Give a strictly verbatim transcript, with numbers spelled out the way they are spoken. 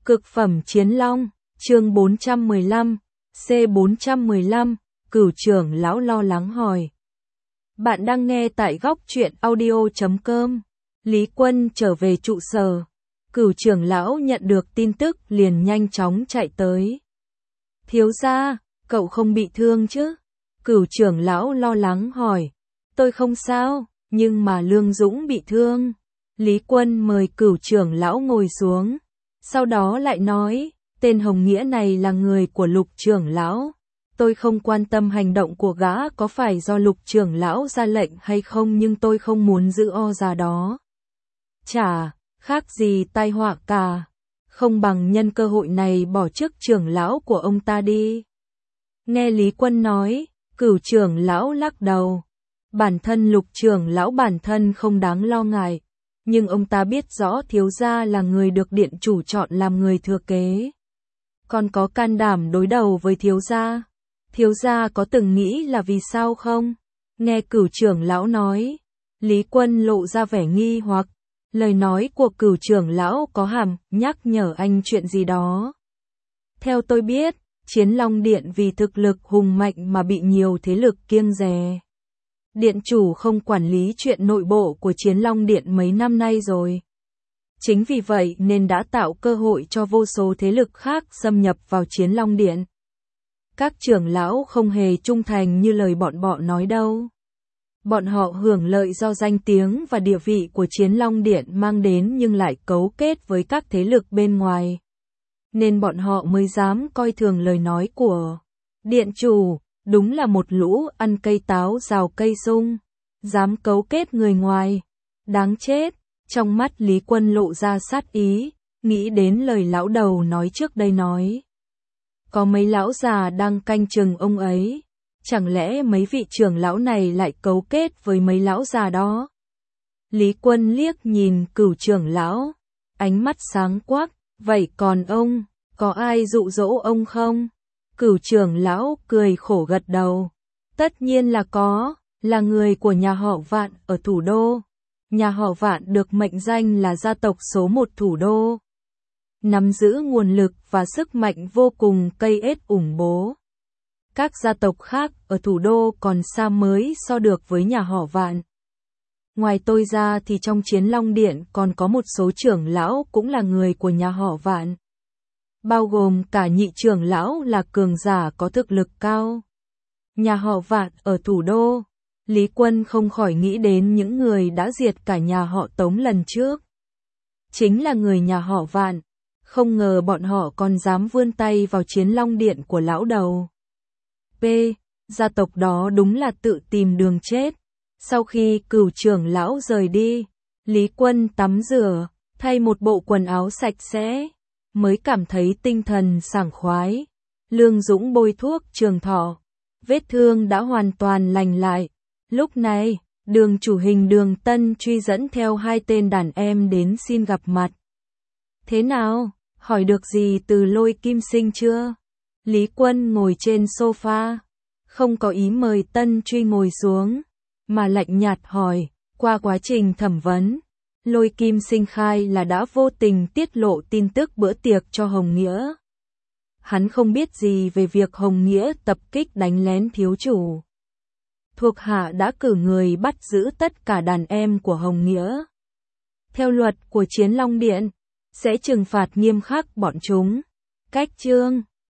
Cực phẩm chiến long, chương bốn trăm mười lăm, C bốn trăm mười lăm, Cửu trưởng lão lo lắng hỏi. Bạn đang nghe tại góc truyện audio chấm com. Lý Quân trở về trụ sở. Cửu trưởng lão nhận được tin tức liền nhanh chóng chạy tới. Thiếu gia, cậu không bị thương chứ? Cửu trưởng lão lo lắng hỏi. Tôi không sao, nhưng mà Lương Dũng bị thương. Lý Quân mời cửu trưởng lão ngồi xuống. Sau đó lại nói, tên Hồng Nghĩa này là người của Lục trưởng lão. Tôi không quan tâm hành động của gã có phải do Lục trưởng lão ra lệnh hay không, nhưng tôi không muốn giữ o già đó. Chả khác gì tai họa cả. Không bằng nhân cơ hội này bỏ chức trưởng lão của ông ta đi. Nghe Lý Quân nói, cửu trưởng lão lắc đầu. Bản thân Lục trưởng lão bản thân không đáng lo ngại. Nhưng ông ta biết rõ thiếu gia là người được điện chủ chọn làm người thừa kế. Còn có can đảm đối đầu với thiếu gia. Thiếu gia có từng nghĩ là vì sao không? Nghe cửu trưởng lão nói, Lý Quân lộ ra vẻ nghi hoặc. Lời nói của cửu trưởng lão có hàm nhắc nhở anh chuyện gì đó. Theo tôi biết, Chiến Long Điện vì thực lực hùng mạnh mà bị nhiều thế lực kiêng dè. Điện chủ không quản lý chuyện nội bộ của Chiến Long Điện mấy năm nay rồi. Chính vì vậy nên đã tạo cơ hội cho vô số thế lực khác xâm nhập vào Chiến Long Điện. Các trưởng lão không hề trung thành như lời bọn họ nói đâu. Bọn họ hưởng lợi do danh tiếng và địa vị của Chiến Long Điện mang đến nhưng lại cấu kết với các thế lực bên ngoài. Nên bọn họ mới dám coi thường lời nói của điện chủ. Đúng là một lũ ăn cây táo rào cây sung, dám cấu kết người ngoài. Đáng chết, trong mắt Lý Quân lộ ra sát ý, nghĩ đến lời lão đầu nói trước đây nói. Có mấy lão già đang canh chừng ông ấy, chẳng lẽ mấy vị trưởng lão này lại cấu kết với mấy lão già đó? Lý Quân liếc nhìn cửu trưởng lão, ánh mắt sáng quắc, vậy còn ông, có ai dụ dỗ ông không? Cửu trưởng lão cười khổ gật đầu. Tất nhiên là có, là người của nhà họ Vạn ở thủ đô. Nhà họ Vạn được mệnh danh là gia tộc số một thủ đô. Nắm giữ nguồn lực và sức mạnh vô cùng cây ết ủng bố. Các gia tộc khác ở thủ đô còn xa mới so được với nhà họ Vạn. Ngoài tôi ra thì trong Chiến Long Điện còn có một số trưởng lão cũng là người của nhà họ Vạn. Bao gồm cả nhị trưởng lão là cường giả có thực lực cao. Nhà họ Vạn ở thủ đô, Lý Quân không khỏi nghĩ đến những người đã diệt cả nhà họ Tống lần trước. Chính là người nhà họ Vạn, không ngờ bọn họ còn dám vươn tay vào Chiến Long Điện của lão đầu. P. Gia tộc đó đúng là tự tìm đường chết. Sau khi cửu trưởng lão rời đi, Lý Quân tắm rửa, thay một bộ quần áo sạch sẽ. Mới cảm thấy tinh thần sảng khoái. Lương Dũng bôi thuốc trường thọ. Vết thương đã hoàn toàn lành lại. Lúc này, Đường chủ hình Đường Tân truy dẫn theo hai tên đàn em đến xin gặp mặt. Thế nào? Hỏi được gì từ Lôi Kim Sinh chưa? Lý Quân ngồi trên sofa. Không có ý mời Tân truy ngồi xuống. Mà lạnh nhạt hỏi, qua quá trình thẩm vấn. Lôi Kim Sinh khai là đã vô tình tiết lộ tin tức bữa tiệc cho Hồng Nghĩa. Hắn không biết gì về việc Hồng Nghĩa tập kích đánh lén thiếu chủ. Thuộc hạ đã cử người bắt giữ tất cả đàn em của Hồng Nghĩa. Theo luật của Chiến Long Điện, sẽ trừng phạt nghiêm khắc bọn chúng. Cách chương